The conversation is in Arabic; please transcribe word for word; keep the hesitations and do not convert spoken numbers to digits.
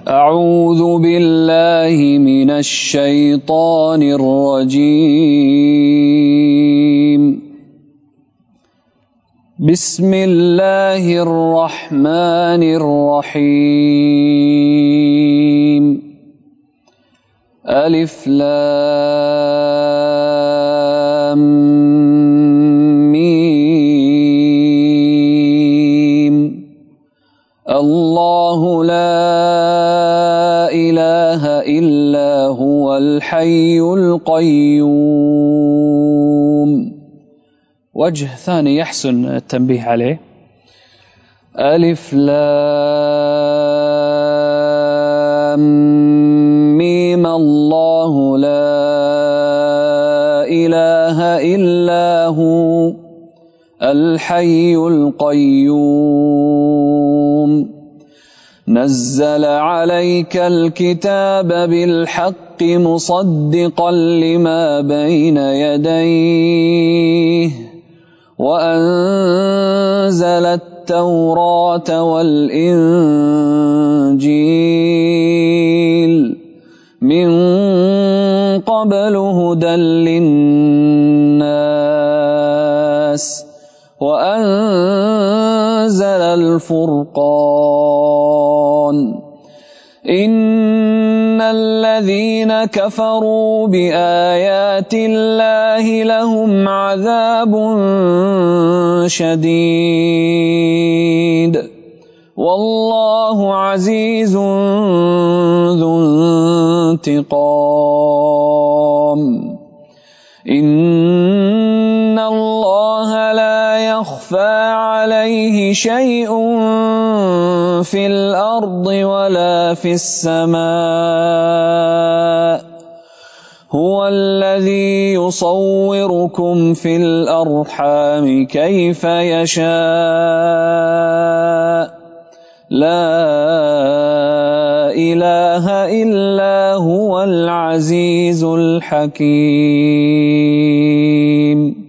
أعوذ بالله من الشيطان الرجيم. بسم الله الرحمن الرحيم. ألف لام ميم. الله لا إله إلا هو الحي القيوم. وجه ثاني يحسن التنبيه عليه: ألف لام ميم. الله لا إله إلا هو الحي القيوم. نزل عليك الكتاب بالحق مصدقا لما بين يديه وأنزل التوراة والإنجيل من قبل هدى للناس وأنزل الفرقان. إن الذين كفروا بآيات الله لهم عذاب شديد والله عزيز ذو انتقام. إن الله لا يخفى عليه شيء في الأرض ولا في السماء. هو الذي يصوركم في الأرحام كيف يشاء. لا إله إلا هو العزيز الحكيم.